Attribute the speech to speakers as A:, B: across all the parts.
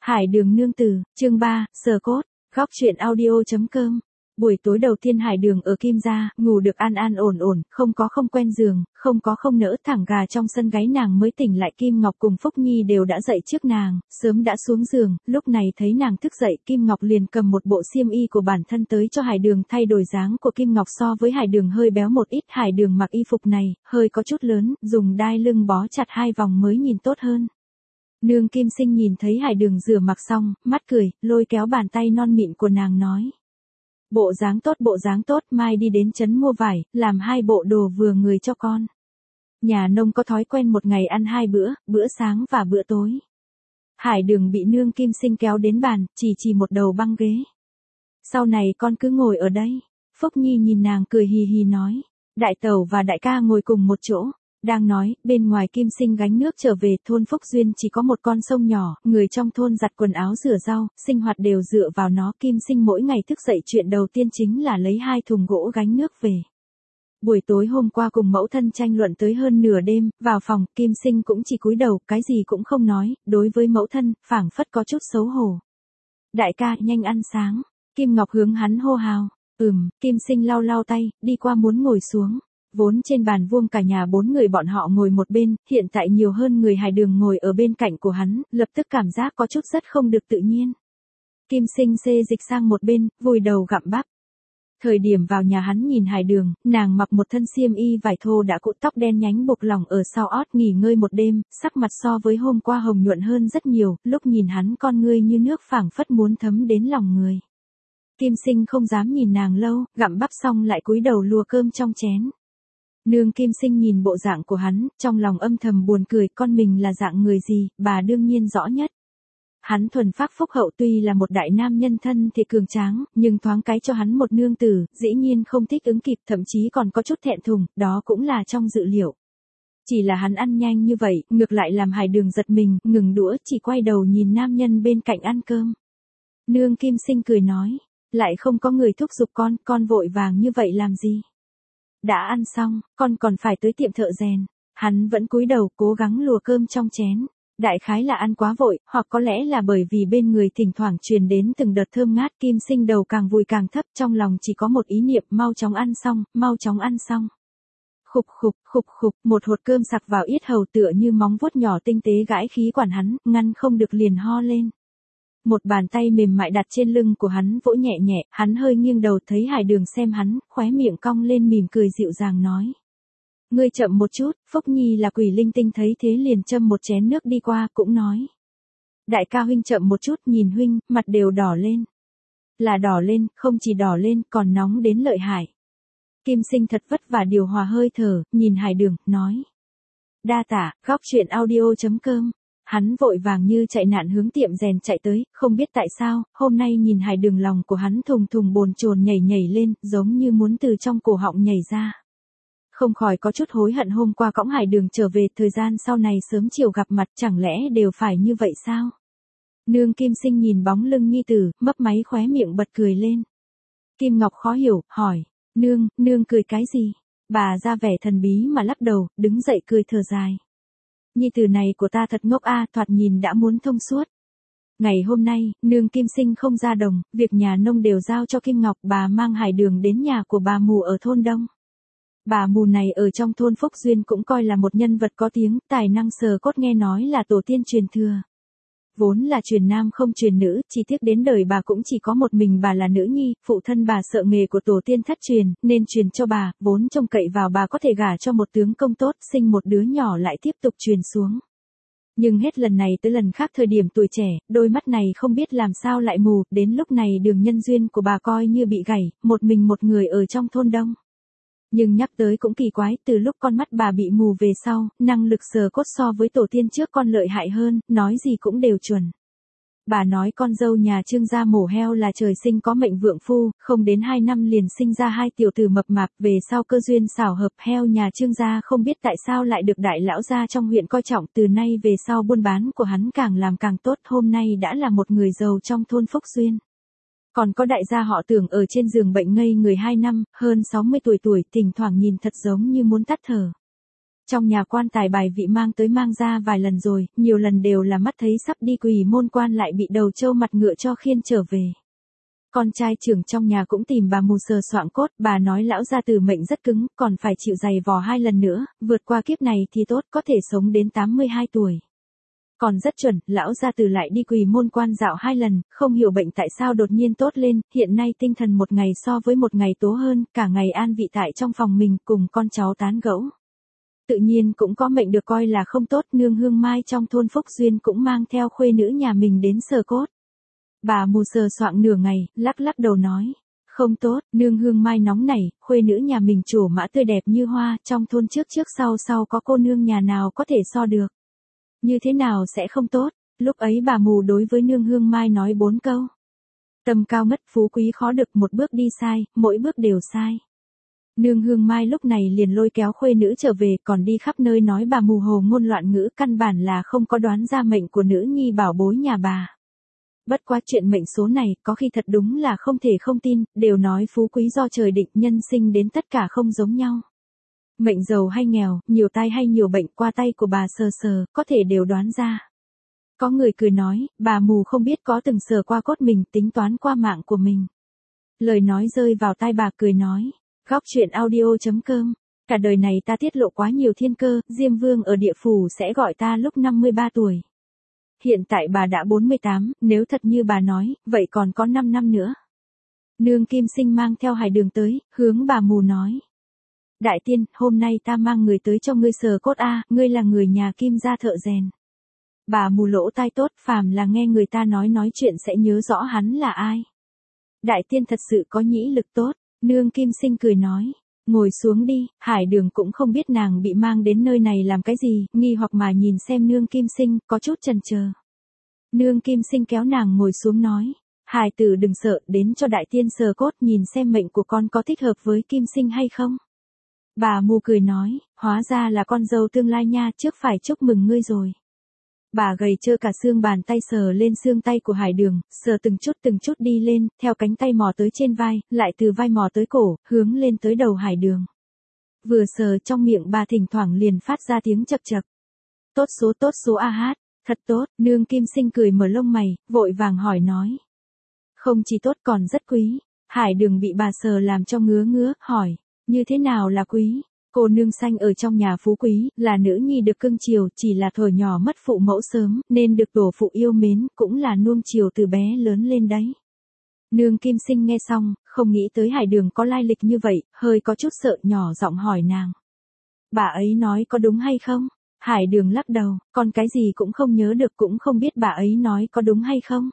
A: Hải Đường nương tử, chương 3, sờ cốt, góc truyện audio.com. Buổi tối đầu tiên Hải Đường ở Kim gia, ngủ được an an ổn ổn, không có không quen giường, không có không nỡ thẳng gà trong sân gáy nàng mới tỉnh lại. Kim Ngọc cùng Phúc Nhi đều đã dậy trước nàng, sớm đã xuống giường, lúc này thấy nàng thức dậy, Kim Ngọc liền cầm một bộ xiêm y của bản thân tới cho Hải Đường thay đổi. Dáng của Kim Ngọc so với Hải Đường hơi béo một ít, Hải Đường mặc y phục này, hơi có chút lớn, dùng đai lưng bó chặt 2 vòng mới nhìn tốt hơn. Nương Kim Sinh nhìn thấy Hải Đường rửa mặc xong, mắt cười, lôi kéo bàn tay non mịn của nàng nói. Bộ dáng tốt, mai đi đến trấn mua vải, làm 2 bộ đồ vừa người cho con. Nhà nông có thói quen một ngày ăn 2 bữa, bữa sáng và bữa tối. Hải Đường bị nương Kim Sinh kéo đến bàn, chỉ một đầu băng ghế. Sau này con cứ ngồi ở đây. Phúc Nhi nhìn nàng cười hì hì nói. Đại tẩu và đại ca ngồi cùng một chỗ. Đang nói, bên ngoài Kim Sinh gánh nước trở về, thôn Phúc Duyên chỉ có một con sông nhỏ, người trong thôn giặt quần áo rửa rau, sinh hoạt đều dựa vào nó. Kim Sinh mỗi ngày thức dậy chuyện đầu tiên chính là lấy 2 thùng gỗ gánh nước về. Buổi tối hôm qua cùng mẫu thân tranh luận tới hơn nửa đêm, vào phòng, Kim Sinh cũng chỉ cúi đầu, cái gì cũng không nói, đối với mẫu thân, phảng phất có chút xấu hổ. Đại ca, nhanh ăn sáng. Kim Ngọc hướng hắn hô hào. Kim Sinh lau tay, đi qua muốn ngồi xuống. Vốn trên bàn vuông cả nhà 4 người bọn họ ngồi một bên, hiện tại nhiều hơn người. Hải Đường ngồi ở bên cạnh của hắn, lập tức cảm giác có chút rất không được tự nhiên. Kim Sinh xê dịch sang một bên, vùi đầu gặm bắp. Thời điểm vào nhà hắn nhìn Hải Đường, nàng mặc một thân xiêm y vải thô đã cụt, tóc đen nhánh buộc lỏng ở sau ót, nghỉ ngơi một đêm, sắc mặt so với hôm qua hồng nhuận hơn rất nhiều, lúc nhìn hắn con ngươi như nước phảng phất muốn thấm đến lòng người. Kim Sinh không dám nhìn nàng lâu, gặm bắp xong lại cúi đầu lùa cơm trong chén. Nương Kim Sinh nhìn bộ dạng của hắn, trong lòng âm thầm buồn cười, con mình là dạng người gì, bà đương nhiên rõ nhất. Hắn thuần phác phúc hậu, tuy là một đại nam nhân thân thì cường tráng, nhưng thoáng cái cho hắn một nương tử, dĩ nhiên không thích ứng kịp, thậm chí còn có chút thẹn thùng, đó cũng là trong dự liệu. Chỉ là hắn ăn nhanh như vậy, ngược lại làm Hải Đường giật mình, ngừng đũa, chỉ quay đầu nhìn nam nhân bên cạnh ăn cơm. Nương Kim Sinh cười nói, lại không có người thúc giục con vội vàng như vậy làm gì? Đã ăn xong, con còn phải tới tiệm thợ rèn. Hắn vẫn cúi đầu cố gắng lùa cơm trong chén. Đại khái là ăn quá vội, hoặc có lẽ là bởi vì bên người thỉnh thoảng truyền đến từng đợt thơm ngát. Kim Sinh đầu càng vùi càng thấp, trong lòng chỉ có một ý niệm, mau chóng ăn xong. Khục, một hột cơm sặc vào yết hầu tựa như móng vuốt nhỏ tinh tế gãi khí quản hắn, ngăn không được liền ho lên. Một bàn tay mềm mại đặt trên lưng của hắn vỗ nhẹ nhẹ, hắn hơi nghiêng đầu thấy Hải Đường xem hắn, khóe miệng cong lên mỉm cười dịu dàng nói. Ngươi chậm một chút. Phúc Nhi là quỷ linh tinh thấy thế liền châm một chén nước đi qua, cũng nói. Đại ca huynh chậm một chút, nhìn huynh, mặt đều đỏ lên. Là đỏ lên, không chỉ đỏ lên, còn nóng đến lợi hại. Kim Sinh thật vất vả điều hòa hơi thở, nhìn Hải Đường, nói. Đa tạ, góc truyện audio.com. Hắn vội vàng như chạy nạn hướng tiệm rèn chạy tới, không biết tại sao, hôm nay nhìn Hải Đường lòng của hắn thùng bồn chồn nhảy lên, giống như muốn từ trong cổ họng nhảy ra. Không khỏi có chút hối hận hôm qua cõng Hải Đường trở về, thời gian sau này sớm chiều gặp mặt chẳng lẽ đều phải như vậy sao? Nương Kim Sinh nhìn bóng lưng nhi tử, mấp máy khóe miệng bật cười lên. Kim Ngọc khó hiểu, hỏi, nương cười cái gì? Bà ra vẻ thần bí mà lắc đầu, đứng dậy cười thở dài. Nhi tử này của ta thật ngốc a, thoạt nhìn đã muốn thông suốt. Ngày hôm nay, nương Kim Sinh không ra đồng, việc nhà nông đều giao cho Kim Ngọc, bà mang Hải Đường đến nhà của bà mù ở thôn Đông. Bà mù này ở trong thôn Phúc Duyên cũng coi là một nhân vật có tiếng, tài năng sờ cốt, nghe nói là tổ tiên truyền thừa. Vốn là truyền nam không truyền nữ, chỉ tiếc đến đời bà cũng chỉ có một mình bà là nữ nhi, phụ thân bà sợ nghề của tổ tiên thất truyền, nên truyền cho bà, vốn trông cậy vào bà có thể gả cho một tướng công tốt, sinh một đứa nhỏ lại tiếp tục truyền xuống. Nhưng hết lần này tới lần khác thời điểm tuổi trẻ, đôi mắt này không biết làm sao lại mù, đến lúc này đường nhân duyên của bà coi như bị gãy, một mình một người ở trong thôn Đông. Nhưng nhắc tới cũng kỳ quái, từ lúc con mắt bà bị mù về sau, năng lực sờ cốt so với tổ tiên trước con lợi hại hơn, nói gì cũng đều chuẩn. Bà nói con dâu nhà Trương gia mổ heo là trời sinh có mệnh vượng phu, không đến 2 năm liền sinh ra 2 tiểu tử mập mạp, về sau cơ duyên xảo hợp, heo nhà Trương gia không biết tại sao lại được đại lão gia trong huyện coi trọng, từ nay về sau buôn bán của hắn càng làm càng tốt, hôm nay đã là một người giàu trong thôn Phúc Duyên. Còn có đại gia họ Tưởng ở trên giường bệnh ngây người 2 năm, hơn 60 tuổi, thỉnh thoảng nhìn thật giống như muốn tắt thở. Trong nhà quan tài bài vị mang tới mang ra vài lần rồi, nhiều lần đều là mắt thấy sắp đi quỳ môn quan lại bị đầu trâu mặt ngựa cho khiêng trở về. Con trai trưởng trong nhà cũng tìm bà mù sờ soạng cốt, bà nói lão gia tử mệnh rất cứng, còn phải chịu giày vò 2 lần nữa, vượt qua kiếp này thì tốt, có thể sống đến 82 tuổi. Còn rất chuẩn, lão gia tử lại đi quỳ môn quan dạo 2 lần, không hiểu bệnh tại sao đột nhiên tốt lên, hiện nay tinh thần một ngày so với một ngày tố hơn, cả ngày an vị tại trong phòng mình cùng con cháu tán gẫu. Tự nhiên cũng có mệnh được coi là không tốt, nương Hương Mai trong thôn Phúc Duyên cũng mang theo khuê nữ nhà mình đến sờ cốt. Bà mù sờ soạng nửa ngày, lắc lắc đầu nói, không tốt, nương Hương Mai nóng nảy, khuê nữ nhà mình trổ mã tươi đẹp như hoa, trong thôn trước trước sau sau có cô nương nhà nào có thể so được. Như thế nào sẽ không tốt, lúc ấy bà mù đối với nương Hương Mai nói 4 câu. Tầm cao mất phú quý khó được, một bước đi sai, mỗi bước đều sai. Nương Hương Mai lúc này liền lôi kéo khuê nữ trở về, còn đi khắp nơi nói bà mù hồ ngôn loạn ngữ, căn bản là không có đoán ra mệnh của nữ nhi bảo bối nhà bà. Bất quá chuyện mệnh số này, có khi thật đúng là không thể không tin, đều nói phú quý do trời định, nhân sinh đến tất cả không giống nhau. Mệnh giàu hay nghèo, nhiều tai hay nhiều bệnh, qua tay của bà sờ sờ, có thể đều đoán ra. Có người cười nói, bà mù không biết có từng sờ qua cốt mình, tính toán qua mạng của mình. Lời nói rơi vào tai bà cười nói, góc chuyện audio.com, cả đời này ta tiết lộ quá nhiều thiên cơ, Diêm Vương ở địa phủ sẽ gọi ta lúc 53 tuổi. Hiện tại bà đã 48, nếu thật như bà nói, vậy còn có 5 năm nữa. Nương Kim Sinh mang theo Hải Đường tới, hướng bà mù nói. Đại tiên, hôm nay ta mang người tới cho ngươi sờ cốt a, ngươi là người nhà Kim gia thợ rèn. Bà mù lỗ tai tốt, phàm là nghe người ta nói chuyện sẽ nhớ rõ hắn là ai. Đại tiên thật sự có nhĩ lực tốt, nương Kim Sinh cười nói. Ngồi xuống đi, Hải Đường cũng không biết nàng bị mang đến nơi này làm cái gì, nghi hoặc mà nhìn xem nương Kim Sinh, có chút chần chờ. Nương Kim Sinh kéo nàng ngồi xuống nói, Hải tử đừng sợ, đến cho đại tiên sờ cốt nhìn xem mệnh của con có thích hợp với Kim Sinh hay không. Bà mù cười nói, hóa ra là con dâu tương lai nha, trước phải chúc mừng ngươi rồi. Bà gầy trơ cả xương bàn tay sờ lên xương tay của Hải Đường, sờ từng chút đi lên, theo cánh tay mò tới trên vai, lại từ vai mò tới cổ, hướng lên tới đầu Hải Đường. Vừa sờ trong miệng bà thỉnh thoảng liền phát ra tiếng chậc chậc. Tốt số a hát, thật tốt, nương Kim Sinh cười mở lông mày, vội vàng hỏi nói. Không chỉ tốt còn rất quý. Hải Đường bị bà sờ làm cho ngứa, hỏi, như thế nào là quý? Cô nương xanh ở trong nhà phú quý, là nữ nhi được cưng chiều, chỉ là thuở nhỏ mất phụ mẫu sớm, nên được tổ phụ yêu mến, cũng là nuông chiều từ bé lớn lên đấy. Nương Kim Sinh nghe xong, không nghĩ tới Hải Đường có lai lịch như vậy, hơi có chút sợ, nhỏ giọng hỏi nàng. Bà ấy nói có đúng hay không? Hải Đường lắc đầu, con cái gì cũng không nhớ được, cũng không biết bà ấy nói có đúng hay không.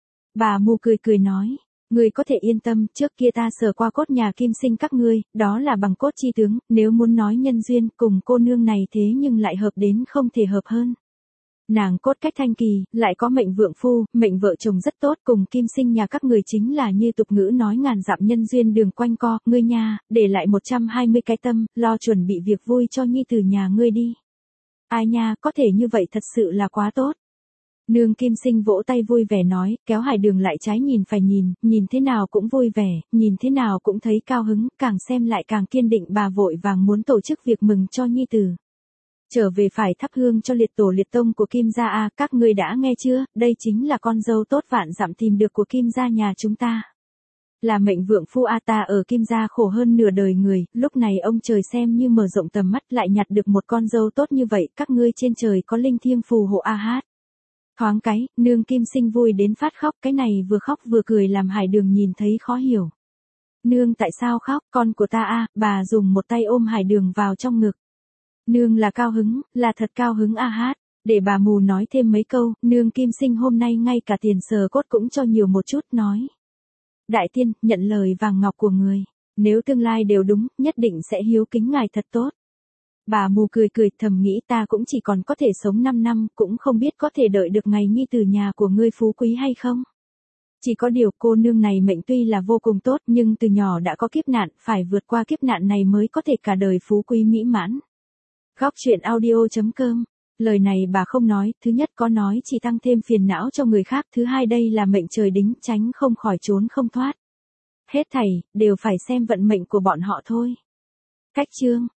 A: Bà mù cười nói. Ngươi có thể yên tâm, trước kia ta sờ qua cốt nhà Kim Sinh các ngươi, đó là bằng cốt chi tướng, nếu muốn nói nhân duyên, cùng cô nương này thế nhưng lại hợp đến không thể hợp hơn. Nàng cốt cách thanh kỳ, lại có mệnh vượng phu, mệnh vợ chồng rất tốt, cùng Kim Sinh nhà các người chính là như tục ngữ nói ngàn dặm nhân duyên đường quanh co, ngươi nha, để lại 120 cái tâm, lo chuẩn bị việc vui cho nhi tử nhà ngươi đi. Ai nha, có thể như vậy thật sự là quá tốt. Nương Kim Sinh vỗ tay vui vẻ nói, kéo Hải Đường lại trái nhìn phải nhìn thế nào cũng vui vẻ, nhìn thế nào cũng thấy cao hứng, càng xem lại càng kiên định, bà vội vàng muốn tổ chức việc mừng cho nhi tử. Trở về phải thắp hương cho liệt tổ liệt tông của Kim gia a, các ngươi đã nghe chưa, đây chính là con dâu tốt vạn dặm tìm được của Kim gia nhà chúng ta. Là mệnh vượng phu a, ta ở Kim gia khổ hơn nửa đời người, lúc này ông trời xem như mở rộng tầm mắt lại nhặt được một con dâu tốt như vậy, các ngươi trên trời có linh thiêng phù hộ a hát. Thoáng cái, nương Kim Sinh vui đến phát khóc, cái này vừa khóc vừa cười làm Hải Đường nhìn thấy khó hiểu. Nương tại sao khóc, con của ta a, bà dùng một tay ôm Hải Đường vào trong ngực. Nương là cao hứng, là thật cao hứng a hát, để bà mù nói thêm mấy câu, nương Kim Sinh hôm nay ngay cả tiền sờ cốt cũng cho nhiều một chút, nói. Đại tiên, nhận lời vàng ngọc của người, nếu tương lai đều đúng, nhất định sẽ hiếu kính ngài thật tốt. Bà mù cười thầm nghĩ ta cũng chỉ còn có thể sống 5 năm, cũng không biết có thể đợi được ngày nhi từ nhà của ngươi phú quý hay không. Chỉ có điều cô nương này mệnh tuy là vô cùng tốt nhưng từ nhỏ đã có kiếp nạn, phải vượt qua kiếp nạn này mới có thể cả đời phú quý mỹ mãn. Góc chuyện audio.com, lời này bà không nói, thứ nhất có nói chỉ tăng thêm phiền não cho người khác, thứ hai đây là mệnh trời đính, tránh không khỏi trốn không thoát. Hết thảy, đều phải xem vận mệnh của bọn họ thôi. Cách chương